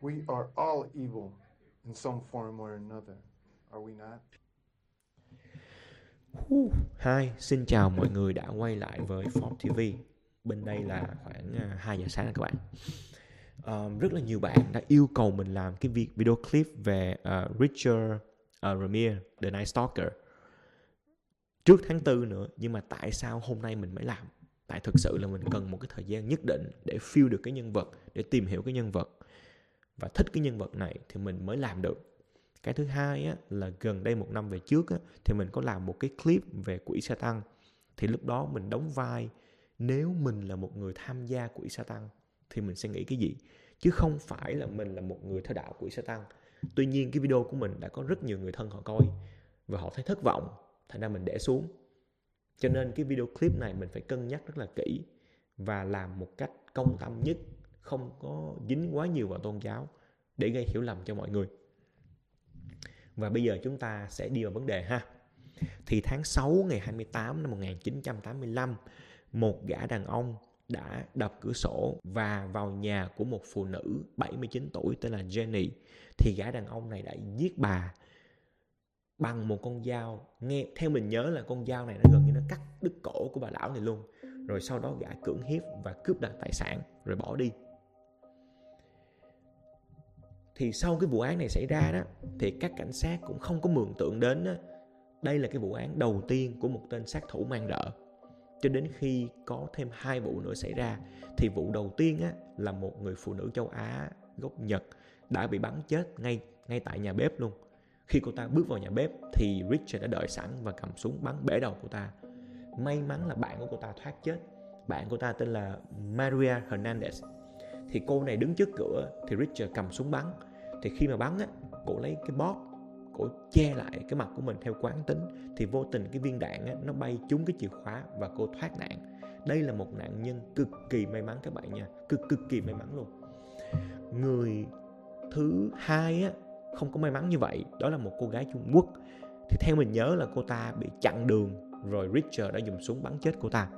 We are all evil in some form or another, are we not? Hi, xin chào mọi người đã quay lại với Forbes TV. Bên đây là khoảng 2 giờ sáng rồi các bạn. Rất là nhiều bạn đã yêu cầu mình làm cái video clip về Richard Ramirez, The Night Stalker trước tháng 4 nữa. Nhưng mà tại sao hôm nay mình mới làm? Tại thực sự là mình cần một cái thời gian nhất định để feel được cái nhân vật, để tìm hiểu cái nhân vật và thích cái nhân vật này thì mình mới làm được. Cái thứ hai á, là gần đây 1 năm về trước á, thì mình có làm một cái clip về quỷ Satan. Thì lúc đó mình đóng vai nếu mình là một người tham gia quỷ Satan thì mình sẽ nghĩ cái gì, chứ không phải là mình là một người theo đạo quỷ Satan. Tuy nhiên cái video của mình đã có rất nhiều người thân họ coi và họ thấy thất vọng, thành ra mình để xuống. Cho nên cái video clip này mình phải cân nhắc rất là kỹ và làm một cách công tâm nhất, không có dính quá nhiều vào tôn giáo để gây hiểu lầm cho mọi người. Và bây giờ chúng ta sẽ đi vào vấn đề ha. Thì tháng 6 ngày 28 năm 1985, một gã đàn ông đã đập cửa sổ và vào nhà của một phụ nữ 79 tuổi tên là Jenny. Thì gã đàn ông này đã giết bà bằng một con dao. Nghe theo mình nhớ là con dao này nó gần như nó cắt đứt cổ của bà lão này luôn. Rồi sau đó gã cưỡng hiếp và cướp đoạt tài sản rồi bỏ đi. Thì sau cái vụ án này xảy ra đó, thì các cảnh sát cũng không có mường tượng đến đó, đây là cái vụ án đầu tiên của một tên sát thủ man rợ. Cho đến khi có thêm 2 vụ nữa xảy ra, thì vụ đầu tiên á, là một người phụ nữ châu Á gốc Nhật đã bị bắn chết ngay tại nhà bếp luôn. Khi cô ta bước vào nhà bếp thì Richard đã đợi sẵn và cầm súng bắn bể đầu cô ta. May mắn là bạn của cô ta thoát chết. Bạn của ta tên là Maria Hernandez. Thì cô này đứng trước cửa thì Richard cầm súng bắn. Thì khi mà bắn á, cô lấy cái bóp, cô che lại cái mặt của mình theo quán tính. Thì vô tình cái viên đạn á, nó bay trúng cái chìa khóa và cô thoát nạn. Đây là một nạn nhân cực kỳ may mắn các bạn nha. Cực kỳ may mắn luôn. Người thứ hai á, không có may mắn như vậy. Đó là một cô gái Trung Quốc. Thì theo mình nhớ là cô ta bị chặn đường, rồi Richard đã dùng súng bắn chết cô ta.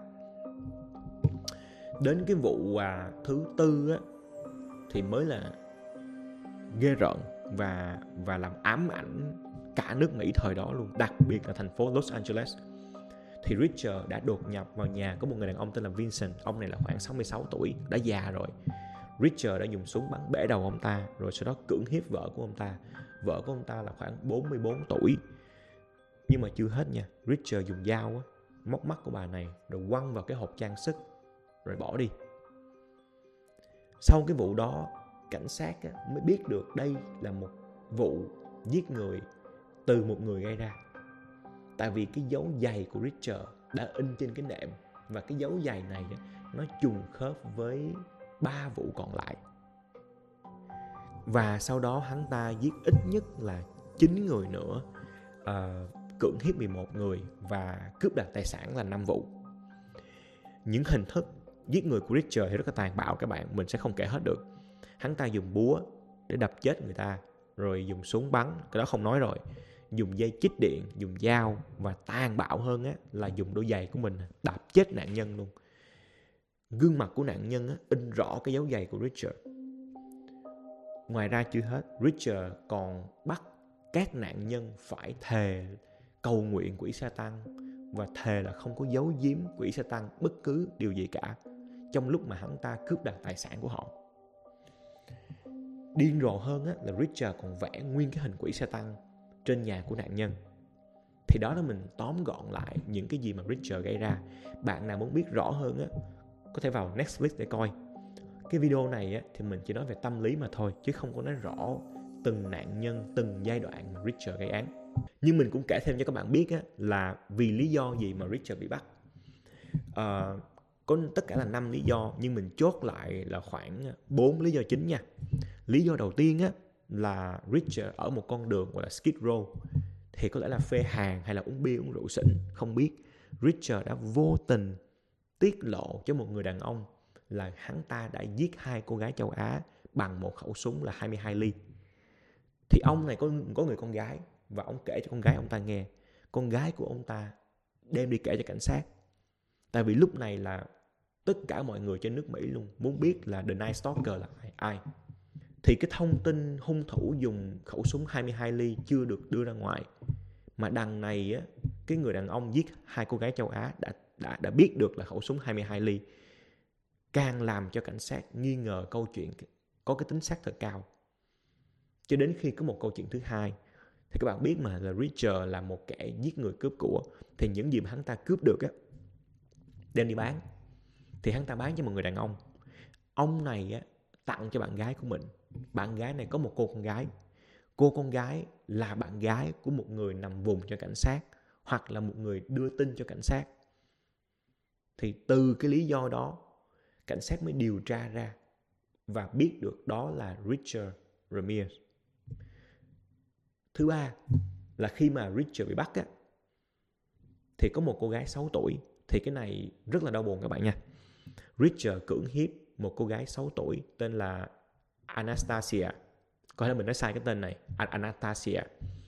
Đến cái vụ thứ tư á, thì mới là ghê rợn và làm ám ảnh cả nước Mỹ thời đó luôn, đặc biệt là thành phố Los Angeles. Thì Richard đã đột nhập vào nhà của một người đàn ông tên là Vincent. Ông này là khoảng 66 tuổi, đã già rồi. Richard đã dùng súng bắn bể đầu ông ta, rồi sau đó cưỡng hiếp vợ của ông ta. Vợ của ông ta là khoảng 44 tuổi. Nhưng mà chưa hết nha, Richard dùng dao á, móc mắt của bà này rồi quăng vào cái hộp trang sức rồi bỏ đi. Sau cái vụ đó, cảnh sát mới biết được đây là một vụ giết người từ một người gây ra. Tại vì cái dấu giày của Richard đã in trên cái nệm, và cái dấu giày này nó trùng khớp với 3 vụ còn lại. Và sau đó hắn ta giết ít nhất là 9 người nữa, cưỡng hiếp 11 người và cướp đoạt tài sản là 5 vụ. Những hình thức giết người của Richard thì rất là tàn bạo các bạn, mình sẽ không kể hết được. Hắn ta dùng búa để đập chết người ta, rồi dùng súng bắn, cái đó không nói rồi. Dùng dây chích điện, dùng dao, và tàn bạo hơn á, là dùng đôi giày của mình đạp chết nạn nhân luôn. Gương mặt của nạn nhân á, in rõ cái dấu giày của Richard. Ngoài ra chưa hết, Richard còn bắt các nạn nhân phải thề cầu nguyện quỷ Satan và thề là không có giấu giếm quỷ Satan bất cứ điều gì cả trong lúc mà hắn ta cướp đoạt tài sản của họ. Điên rồ hơn á, là Richard còn vẽ nguyên cái hình quỷ Satan trên nhà của nạn nhân. Thì đó là mình tóm gọn lại những cái gì mà Richard gây ra. Bạn nào muốn biết rõ hơn á, có thể vào Netflix để coi. Cái video này á, thì mình chỉ nói về tâm lý mà thôi, chứ không có nói rõ từng nạn nhân, từng giai đoạn mà Richard gây án. Nhưng mình cũng kể thêm cho các bạn biết á, là vì lý do gì mà Richard bị bắt. Có tất cả là 5 lý do, nhưng mình chốt lại là khoảng 4 lý do chính nha. Lý do đầu tiên á, là Richard ở một con đường gọi là Skid Row. Thì có lẽ là phê hàng hay là uống bia uống rượu xỉn, không biết. Richard đã vô tình tiết lộ cho một người đàn ông là hắn ta đã giết 2 cô gái châu Á bằng một khẩu súng là 22 ly. Thì ông này có người con gái, và ông kể cho con gái ông ta nghe. Con gái của ông ta đem đi kể cho cảnh sát. Tại vì lúc này là tất cả mọi người trên nước Mỹ luôn muốn biết là The Night Stalker là ai. thì cái thông tin hung thủ dùng khẩu súng 22 ly chưa được đưa ra ngoài. Mà đằng này á, cái người đàn ông giết 2 cô gái châu Á đã biết được là khẩu súng 22 ly, càng làm cho cảnh sát nghi ngờ câu chuyện có cái tính xác thực cao. Cho đến khi có một câu chuyện thứ hai, thì các bạn biết mà, là Richard là một kẻ giết người cướp của, thì những gì mà hắn ta cướp được á, đem đi bán, thì hắn ta bán cho một người đàn ông. Ông này á, tặng cho bạn gái của mình. Bạn gái này có một cô con gái. Cô con gái là bạn gái của một người nằm vùng cho cảnh sát, hoặc là một người đưa tin cho cảnh sát. Thì từ cái lý do đó, cảnh sát mới điều tra ra và biết được đó là Richard Ramirez. Thứ ba là khi mà Richard bị bắt á, thì có một cô gái 6 tuổi. Thì cái này rất là đau buồn các bạn nha. Richard cưỡng hiếp một cô gái 6 tuổi tên là Anastasia. Có thể mình nói sai cái tên này, Anastasia.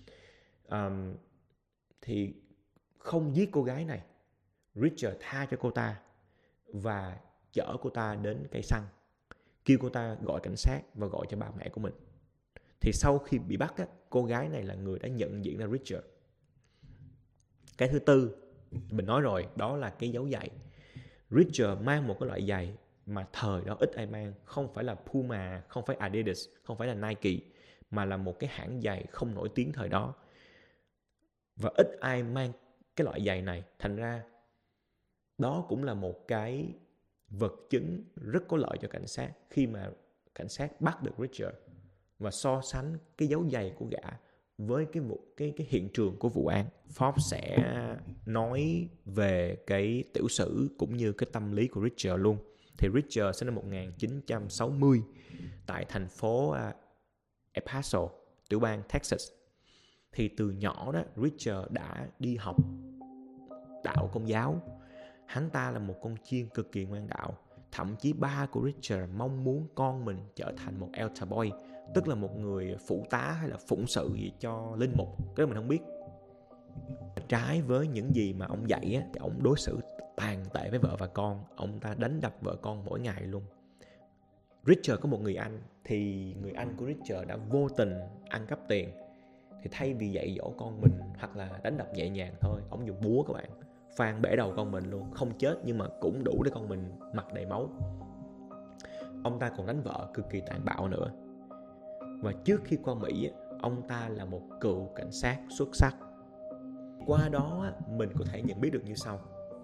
Thì không giết cô gái này, Richard tha cho cô ta và chở cô ta đến cây xăng, kêu cô ta gọi cảnh sát và gọi cho ba mẹ của mình. Thì sau khi bị bắt á, cô gái này là người đã nhận diện ra Richard. Cái thứ tư mình nói rồi, đó là cái dấu giày. Richard mang một cái loại giày mà thời đó ít ai mang, không phải là Puma, không phải Adidas, không phải là Nike, mà là một cái hãng giày không nổi tiếng thời đó. Và ít ai mang cái loại giày này, thành ra đó cũng là một cái vật chứng rất có lợi cho cảnh sát khi mà cảnh sát bắt được Richard và so sánh cái dấu giày của gã với cái hiện trường của vụ án. Forbes sẽ nói về cái tiểu sử cũng như cái tâm lý của Richard luôn. Thì Richard sinh năm 1960 tại thành phố El Paso, tiểu bang Texas. Thì từ nhỏ đó, Richard đã đi học đạo Công giáo. Hắn ta là một con chiên cực kỳ ngoan đạo. Thậm chí ba của Richard mong muốn con mình trở thành một altar boy, tức là một người phụ tá hay là phụng sự gì cho linh mục. Cái đó mình không biết. Trái với những gì mà ông dạy á, thì ông đối xử tàn tệ với vợ và con. Ông ta đánh đập vợ con mỗi ngày luôn. Richard có một người anh, thì người anh của Richard đã vô tình ăn cắp tiền. Thì thay vì dạy dỗ con mình hoặc là đánh đập nhẹ nhàng thôi, ông dùng búa các bạn, phang bể đầu con mình luôn. Không chết nhưng mà cũng đủ để con mình mặt đầy máu. Ông ta còn đánh vợ cực kỳ tàn bạo nữa. Và trước khi qua Mỹ, ông ta là một cựu cảnh sát xuất sắc. Qua đó mình có thể nhận biết được như sau.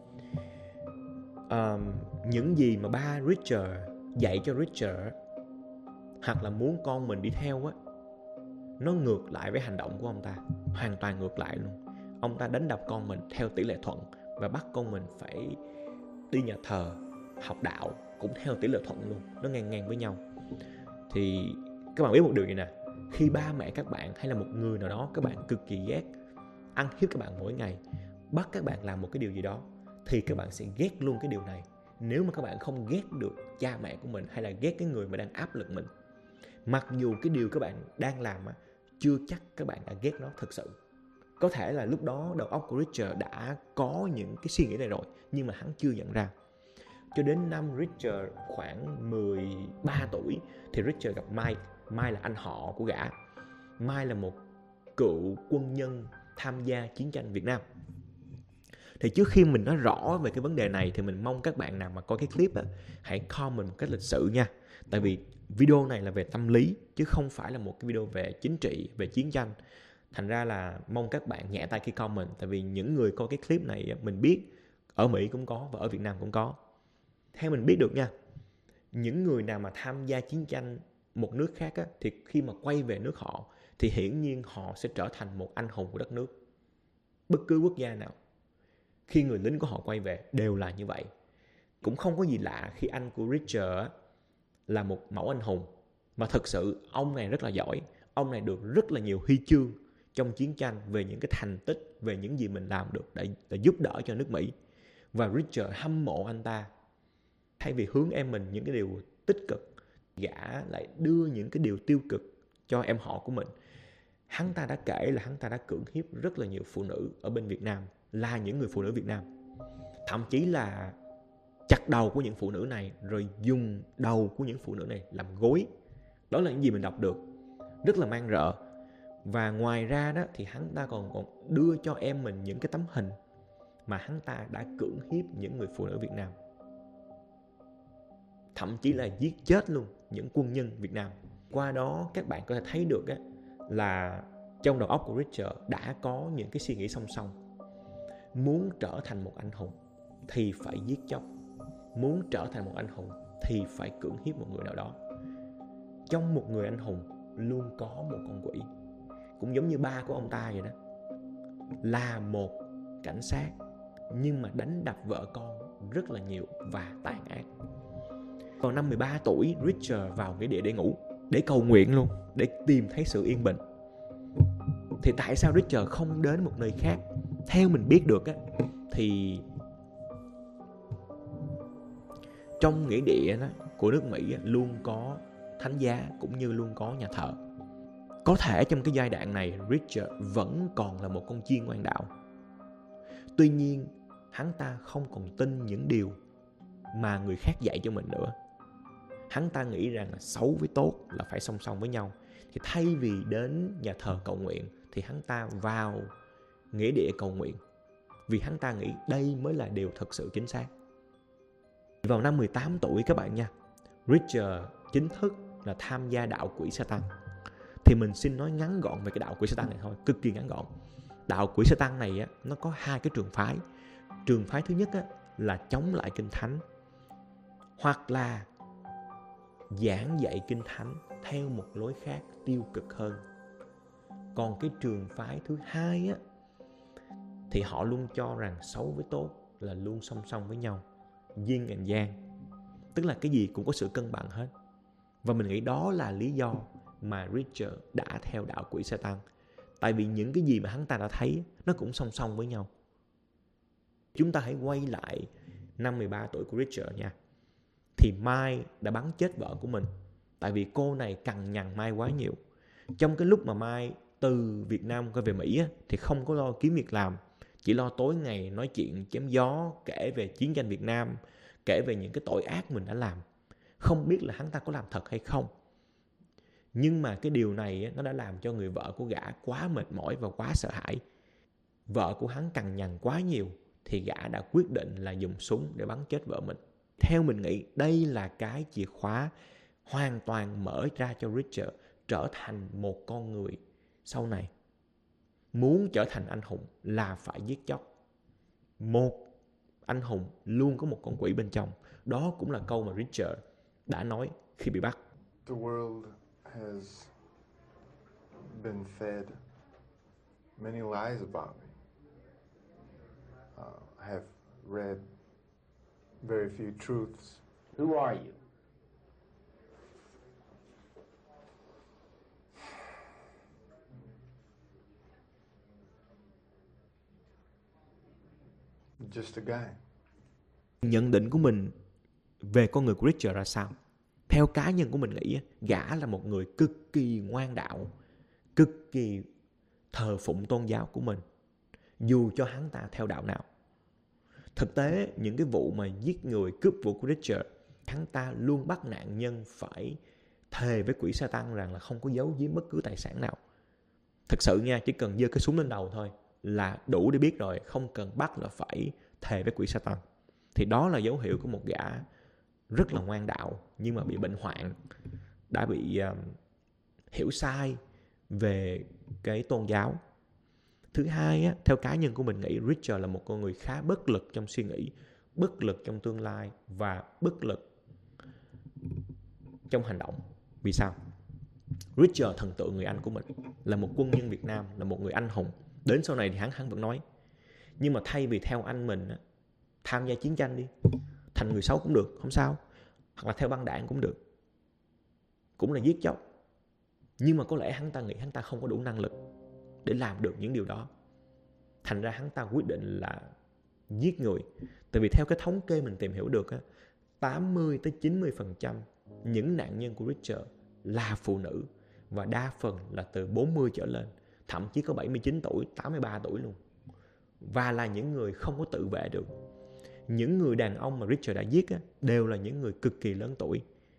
Những gì mà ba Richard dạy cho Richard hoặc là muốn con mình đi theo á, nó ngược lại với hành động của ông ta, hoàn toàn ngược lại luôn. Ông ta đánh đập con mình theo tỷ lệ thuận và bắt con mình phải đi nhà thờ, học đạo cũng theo tỷ lệ thuận luôn. Nó ngang ngang với nhau. Thì các bạn biết một điều gì nè, khi ba mẹ các bạn hay là một người nào đó các bạn cực kỳ ghét, ăn hiếp các bạn mỗi ngày, bắt các bạn làm một cái điều gì đó, thì các bạn sẽ ghét luôn cái điều này. Nếu mà các bạn không ghét được cha mẹ của mình hay là ghét cái người mà đang áp lực mình, mặc dù cái điều các bạn đang làm chưa chắc các bạn đã ghét nó thực sự. Có thể là lúc đó đầu óc của Richard đã có những cái suy nghĩ này rồi, nhưng mà hắn chưa nhận ra. Cho đến năm Richard khoảng 13 tuổi thì Richard gặp Mike. Mike là anh họ của gã. Mike là một cựu quân nhân tham gia chiến tranh Việt Nam. Thì trước khi mình nói rõ về cái vấn đề này thì mình mong các bạn nào mà coi cái clip hãy comment một cách lịch sự nha. Tại vì video này là về tâm lý chứ không phải là một cái video về chính trị, về chiến tranh. Thành ra là mong các bạn nhẹ tay khi comment. Tại vì những người coi cái clip này mình biết ở Mỹ cũng có và ở Việt Nam cũng có. Theo mình biết được nha, những người nào mà tham gia chiến tranh một nước khác thì khi mà quay về nước họ thì hiển nhiên họ sẽ trở thành một anh hùng của đất nước. Bất cứ quốc gia nào, khi người lính của họ quay về đều là như vậy. Cũng không có gì lạ khi anh của Richard là một mẫu anh hùng. Mà thực sự ông này rất là giỏi. Ông này được rất là nhiều huy chương trong chiến tranh về những cái thành tích, về những gì mình làm được để giúp đỡ cho nước Mỹ. Và Richard hâm mộ anh ta. Thay vì hướng em mình những cái điều tích cực, gã lại đưa những cái điều tiêu cực cho em họ của mình. Hắn ta đã kể là hắn ta đã cưỡng hiếp rất là nhiều phụ nữ ở bên Việt Nam, là những người phụ nữ Việt Nam. Thậm chí là chặt đầu của những phụ nữ này, rồi dùng đầu của những phụ nữ này làm gối Đó là những gì mình đọc được, rất là man rợ. Và ngoài ra đó thì hắn ta còn đưa cho em mình những cái tấm hình mà hắn ta đã cưỡng hiếp những người phụ nữ Việt Nam, thậm chí là giết chết luôn những quân nhân Việt Nam. Qua đó các bạn có thể thấy được á, là trong đầu óc của Richard đã có những cái suy nghĩ song song. Muốn trở thành một anh hùng thì phải giết chóc, muốn trở thành một anh hùng thì phải cưỡng hiếp một người nào đó. Trong một người anh hùng luôn có một con quỷ, cũng giống như ba của ông ta vậy đó, là một cảnh sát nhưng mà đánh đập vợ con rất là nhiều và tàn ác. Vào năm 13 tuổi, Richard vào nghĩa địa để ngủ, để cầu nguyện luôn, để tìm thấy sự yên bình. Thì tại sao Richard không đến một nơi khác? Theo mình biết được á, thì trong nghĩa địa đó, của nước Mỹ á, luôn có thánh giá cũng như luôn có nhà thờ. Có thể trong cái giai đoạn này Richard vẫn còn là một con chiên ngoan đạo. Tuy nhiên hắn ta không còn tin những điều mà người khác dạy cho mình nữa. Hắn ta nghĩ rằng là xấu với tốt là phải song song với nhau. Thì thay vì đến nhà thờ cầu nguyện thì hắn ta vào nghĩa địa cầu nguyện, vì hắn ta nghĩ đây mới là điều thật sự chính xác. Vào năm 18 tuổi các bạn nha, Richard chính thức là tham gia đạo quỷ Satan. Thì mình xin nói ngắn gọn về cái đạo quỷ Satan này thôi, cực kỳ ngắn gọn. Đạo quỷ Satan này á, nó có hai cái trường phái. Trường phái thứ nhất á, là chống lại Kinh Thánh, hoặc là giảng dạy Kinh Thánh theo một lối khác tiêu cực hơn. Còn cái trường phái thứ hai á, thì họ luôn cho rằng xấu với tốt là luôn song song với nhau, yin and yang, tức là cái gì cũng có sự cân bằng hết. Và mình nghĩ đó là lý do mà Richard đã theo đạo quỷ Satan. Tại vì những cái gì mà hắn ta đã thấy nó cũng song song với nhau. Chúng ta hãy quay lại năm 13 tuổi của Richard nha. Thì Mai đã bắn chết vợ của mình, tại vì cô này cằn nhằn Mai quá nhiều. Trong cái lúc mà Mai từ Việt Nam quay về Mỹ á, thì không có lo kiếm việc làm, chỉ lo tối ngày nói chuyện chém gió, kể về chiến tranh Việt Nam, kể về những cái tội ác mình đã làm. Không biết là hắn ta có làm thật hay không. Nhưng mà cái điều này á, nó đã làm cho người vợ của gã quá mệt mỏi và quá sợ hãi. Vợ của hắn cằn nhằn quá nhiều thì gã đã quyết định là dùng súng để bắn chết vợ mình. Theo mình nghĩ đây là cái chìa khóa hoàn toàn mở ra cho Richard trở thành một con người sau này. Muốn trở thành anh hùng là phải giết chóc. Một anh hùng luôn có một con quỷ bên trong. Đó cũng là câu mà Richard đã nói khi bị bắt. The world has been fed many lies about me. I have read very few truths. Who are you? Just a guy. Nhận định của mình về con người của Richard ra sao? Theo cá nhân của mình nghĩ, gã là một người cực kỳ ngoan đạo, cực kỳ thờ phụng tôn giáo của mình, dù cho hắn ta theo đạo nào. Thực tế, những cái vụ mà giết người, cướp vụ của Richard, hắn ta luôn bắt nạn nhân phải thề với quỷ Satan rằng là không có giấu giếm bất cứ tài sản nào. Thật sự nha, chỉ cần giơ cái súng lên đầu thôi là đủ để biết rồi, không cần bắt là phải thề với quỷ Satan. Thì đó là dấu hiệu của một gã rất là ngoan đạo nhưng mà bị bệnh hoạn, đã bị hiểu sai về cái tôn giáo. Thứ hai á, theo cá nhân của mình nghĩ Richard là một con người khá bất lực trong suy nghĩ, bất lực trong tương lai và bất lực trong hành động. Vì sao? Richard thần tượng người anh của mình là một quân nhân Việt Nam, là một người anh hùng. Đến sau này thì hắn vẫn nói, nhưng mà thay vì theo anh mình á, tham gia chiến tranh đi, thành người xấu cũng được, không sao, hoặc là theo băng đảng cũng được, cũng là giết chóc. Nhưng mà có lẽ hắn ta nghĩ hắn ta không có đủ năng lực để làm được những điều đó. Thành ra hắn ta quyết định là giết người. Tại vì theo cái thống kê mình tìm hiểu được á, 80-90% những nạn nhân của Richard là phụ nữ, và đa phần là từ 40 trở lên, thậm chí có 79 tuổi, 83 tuổi luôn. Và là những người không có tự vệ được. Những người đàn ông mà Richard đã giết á, đều là những người cực kỳ lớn tuổi.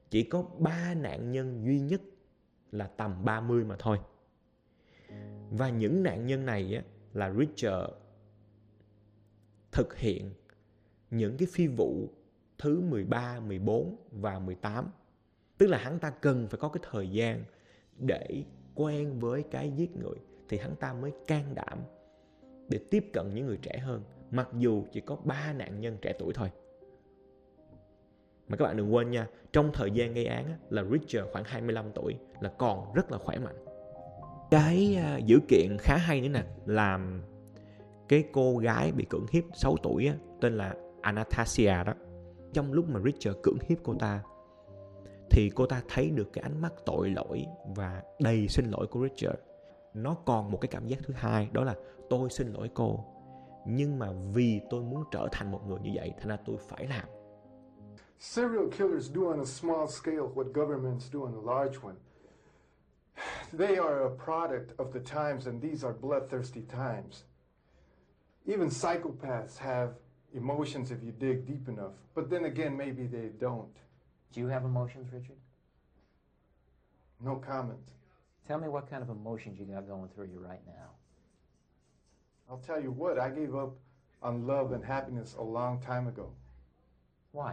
chỉ có 3 nạn nhân duy nhất là tầm 30 mà thôi. Và những nạn nhân này á, là Richard thực hiện những cái phi vụ thứ 13, 14 và 18. Tức là hắn ta cần phải có cái thời gian để quen với cái giết người thì hắn ta mới can đảm để tiếp cận những người trẻ hơn, mặc dù chỉ có 3 nạn nhân trẻ tuổi thôi. Mà các bạn đừng quên nha, trong thời gian gây án á, là Richard khoảng 25 tuổi, là còn rất là khỏe mạnh. Cái dữ kiện khá hay nữa nè, là cái cô gái bị cưỡng hiếp 6 tuổi á, tên là Anastasia đó. Trong lúc mà Richard cưỡng hiếp cô ta thì cô ta thấy được cái ánh mắt tội lỗi và đầy xin lỗi của Richard. Nó còn một cái cảm giác thứ hai, đó là tôi xin lỗi cô, nhưng mà vì tôi muốn trở thành một người như vậy, thành ra tôi phải làm. Serial killers do on a small scale what governments do on a large one. They are a product of the times, and these are bloodthirsty times. Even psychopaths have emotions if you dig deep enough, but then again, maybe they don't. Do you have emotions, Richard? No comment. Tell me what kind of emotions you got going through you right now. I'll tell you what, I gave up on love and happiness a long time ago. Why?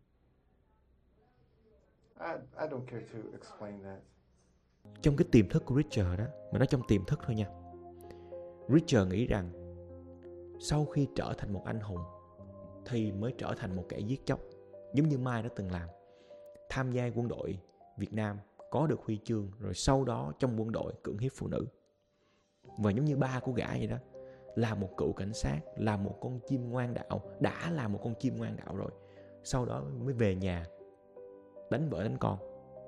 I don't care to explain that. Trong cái tiềm thức của Richard đó, mà nói trong tiềm thức thôi nha, Richard nghĩ rằng sau khi trở thành một anh hùng thì mới trở thành một kẻ giết chóc, giống như Mai đã từng làm. Tham gia quân đội Việt Nam, có được huy chương, rồi sau đó trong quân đội cưỡng hiếp phụ nữ. Và giống như ba của gã vậy đó, là một cựu cảnh sát, là một con chim ngoan đạo, đã là một con chim ngoan đạo rồi, sau đó mới về nhà đánh vợ đánh con.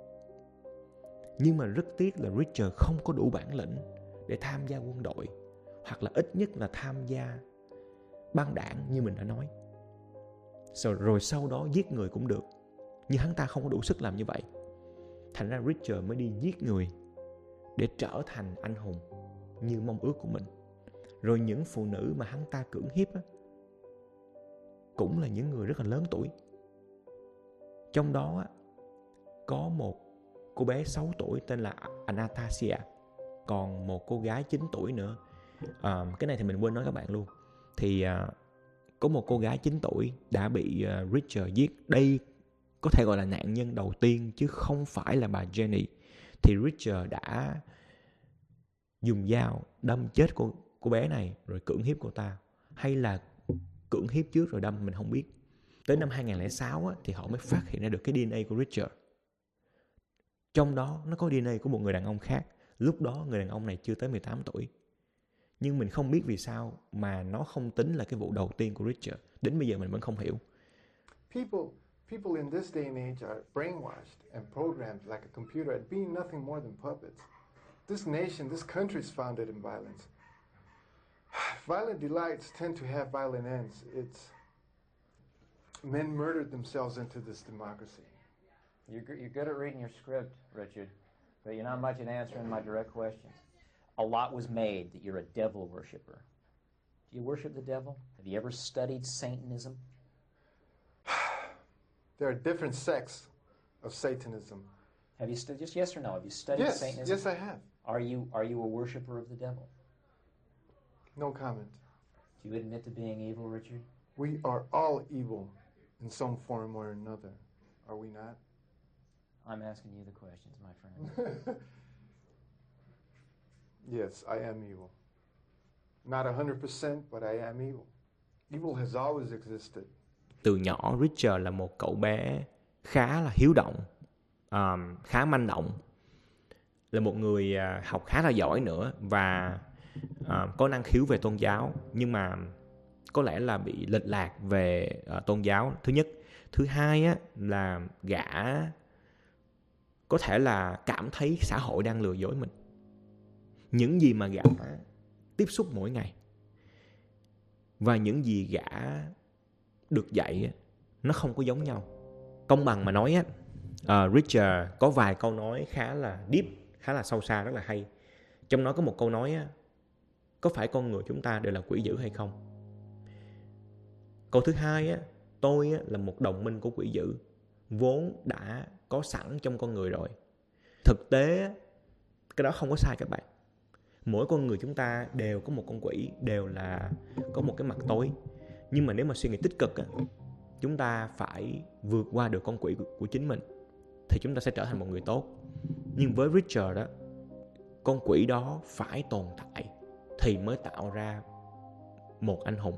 Nhưng mà rất tiếc là Richard không có đủ bản lĩnh để tham gia quân đội, hoặc là ít nhất là tham gia băng đảng như mình đã nói. Rồi sau đó giết người cũng được, nhưng hắn ta không có đủ sức làm như vậy. Thành ra Richard mới đi giết người để trở thành anh hùng như mong ước của mình. Rồi những phụ nữ mà hắn ta cưỡng hiếp á, cũng là những người rất là lớn tuổi. Trong đó á, có một cô bé 6 tuổi tên là Anastasia, còn một cô gái 9 tuổi nữa. Cái này thì mình quên nói các bạn luôn. Thì có một cô gái 9 tuổi đã bị Richard giết. Đây có thể gọi là nạn nhân đầu tiên chứ không phải là bà Jenny. Thì Richard đã dùng dao đâm chết cô bé này rồi cưỡng hiếp cô ta, hay là cưỡng hiếp trước rồi đâm, mình không biết. Tới năm 2006 á, thì họ mới phát hiện ra được cái DNA của Richard. Trong đó nó có DNA của một người đàn ông khác. Lúc đó người đàn ông này chưa tới 18 tuổi. Nhưng mình không biết vì sao mà nó không tính là cái vụ đầu tiên của Richard. Đến bây giờ mình vẫn không hiểu. People in this day and age are brainwashed and programmed like a computer at being nothing more than puppets. This nation, this country is founded in violence. Violent delights tend to have violent ends. It's men murdered themselves into this democracy. You're good at reading your script, Richard, but you're not much at answering my direct questions. A lot was made that you're a devil worshiper. Do you worship the devil? Have you ever studied Satanism? There are different sects of Satanism. Have you studied, just yes or no, have you studied Satanism? Yes, I have. Are you a worshiper of the devil? No comment. Do you admit to being evil, Richard? We are all evil in some form or another. Are we not? I'm asking you the questions, my friend. Yes, I am evil. Not 100%, but I am evil. Evil has always existed. Từ nhỏ Richard là một cậu bé khá là hiếu động, khá manh động, là một người học khá là giỏi nữa, và có năng khiếu về tôn giáo, nhưng mà có lẽ là bị lệch lạc về tôn giáo, thứ nhất. Thứ hai á, là gã có thể là cảm thấy xã hội đang lừa dối mình. Những gì mà gã tiếp xúc mỗi ngày và những gì gã được dạy nó không có giống nhau. Công bằng mà nói á, Richard có vài câu nói khá là deep, khá là sâu xa, rất là hay. Trong đó có một câu nói á, có phải con người chúng ta đều là quỷ dữ hay không? Câu thứ hai á, tôi á, là một đồng minh của quỷ dữ, vốn đã có sẵn trong con người rồi. Thực tế cái đó không có sai các bạn. Mỗi con người chúng ta đều có một con quỷ, đều là có một cái mặt tối. Nhưng mà nếu mà suy nghĩ tích cực á, chúng ta phải vượt qua được con quỷ của chính mình thì chúng ta sẽ trở thành một người tốt. Nhưng với Richard đó, con quỷ đó phải tồn tại thì mới tạo ra một anh hùng.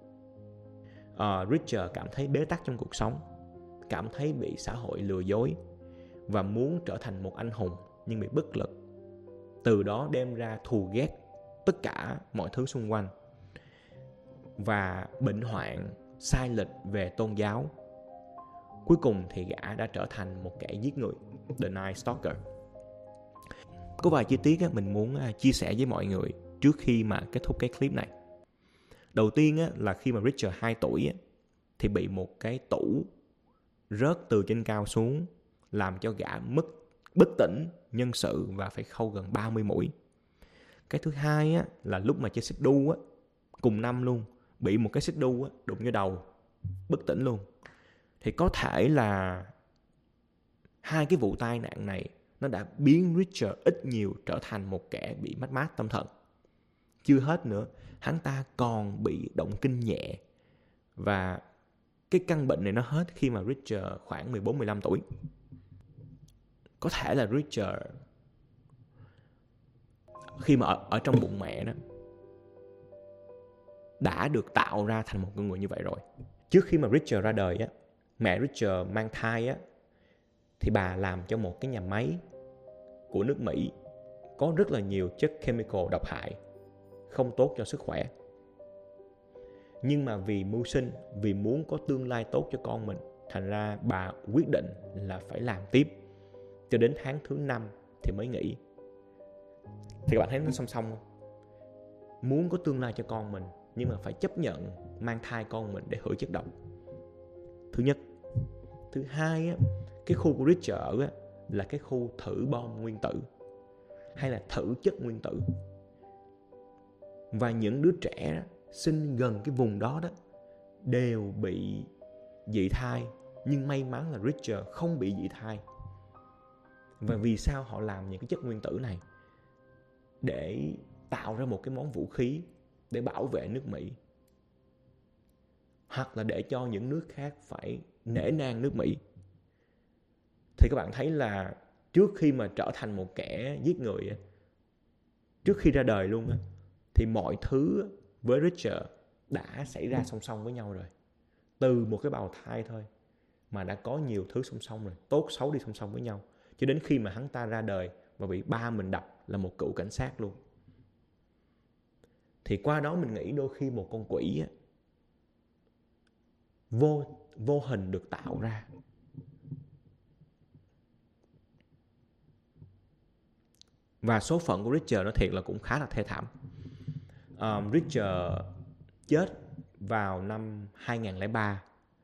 Richard cảm thấy bế tắc trong cuộc sống, cảm thấy bị xã hội lừa dối và muốn trở thành một anh hùng nhưng bị bất lực. Từ đó đem ra thù ghét tất cả mọi thứ xung quanh và bệnh hoạn sai lệch về tôn giáo. Cuối cùng thì gã đã trở thành một kẻ giết người, The Night Stalker. Có vài chi tiết mình muốn chia sẻ với mọi người trước khi mà kết thúc cái clip này. Đầu tiên là khi mà Richard 2 tuổi thì bị một cái tủ rớt từ trên cao xuống, làm cho gã mất bất tỉnh nhân sự và phải khâu gần 30 mũi. Cái thứ hai là lúc mà chơi xích đu cùng năm luôn, bị một cái xích đu đụng vô đầu, bất tỉnh luôn. Thì có thể là hai cái vụ tai nạn này nó đã biến Richard ít nhiều trở thành một kẻ bị mất mát tâm thần. Chưa hết nữa, hắn ta còn bị động kinh nhẹ. Và cái căn bệnh này nó hết khi mà Richard khoảng 14-15 tuổi. Có thể là Richard khi mà ở trong bụng mẹ đó đã được tạo ra thành một người như vậy rồi. Trước khi mà Richard ra đời mẹ Richard mang thai thì bà làm cho một cái nhà máy của nước Mỹ có rất là nhiều chất chemical độc hại, không tốt cho sức khỏe. Nhưng mà vì mưu sinh, vì muốn có tương lai tốt cho con mình, thành ra bà quyết định là phải làm tiếp cho đến tháng thứ 5 thì mới nghỉ. Thì các bạn thấy nó song song không? Muốn có tương lai cho con mình nhưng mà phải chấp nhận mang thai con mình để hưởng chất độc. Thứ nhất. Thứ hai cái khu của Richard là cái khu thử bom nguyên tử hay là thử chất nguyên tử. Và những đứa trẻ sinh gần cái vùng đó đều bị dị thai. Nhưng may mắn là Richard không bị dị thai. Và vì sao họ làm những cái chất nguyên tử này? Để tạo ra một cái món vũ khí để bảo vệ nước Mỹ, hoặc là để cho những nước khác phải nể nang nước Mỹ. Thì các bạn thấy là trước khi mà trở thành một kẻ giết người, trước khi ra đời luôn thì mọi thứ với Richard đã xảy ra song song với nhau rồi. Từ một cái bào thai thôi mà đã có nhiều thứ song song rồi, tốt xấu đi song song với nhau. Cho đến khi mà hắn ta ra đời và bị ba mình đập là một cựu cảnh sát luôn. Thì qua đó mình nghĩ đôi khi một con quỷ vô hình được tạo ra. Và số phận của Richard nó thiệt là cũng khá là thê thảm. Richard chết vào năm 2003.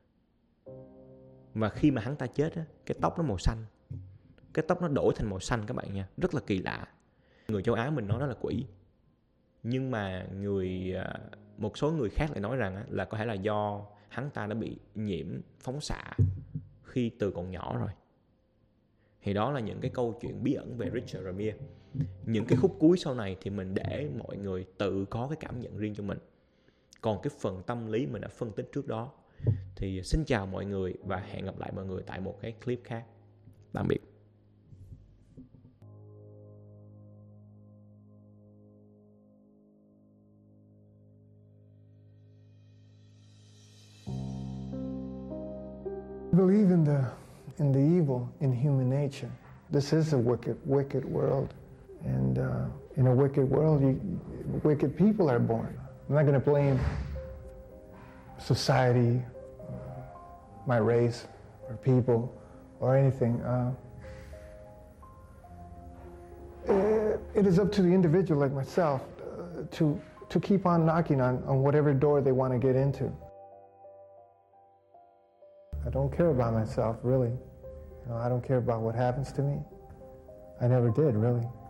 Và khi mà hắn ta chết cái tóc nó màu xanh. Cái tóc nó đổi thành màu xanh các bạn nha. Rất là kỳ lạ. Người châu Á mình nói đó là quỷ. Nhưng mà một số người khác lại nói rằng là có thể là do hắn ta đã bị nhiễm phóng xạ khi từ còn nhỏ rồi. Thì đó là những cái câu chuyện bí ẩn về Richard Ramirez. Những cái khúc cuối sau này thì mình để mọi người tự có cái cảm nhận riêng cho mình. Còn cái phần tâm lý mình đã phân tích trước đó. Thì xin chào mọi người và hẹn gặp lại mọi người tại một cái clip khác. Tạm biệt. I believe in the evil in human nature. This is a wicked world, and in a wicked world, wicked people are born. I'm not going to blame society, my race, or people, or anything. It is up to the individual like myself to keep on knocking on whatever door they want to get into. I don't care about myself, really. I don't care about what happens to me. I never did, really.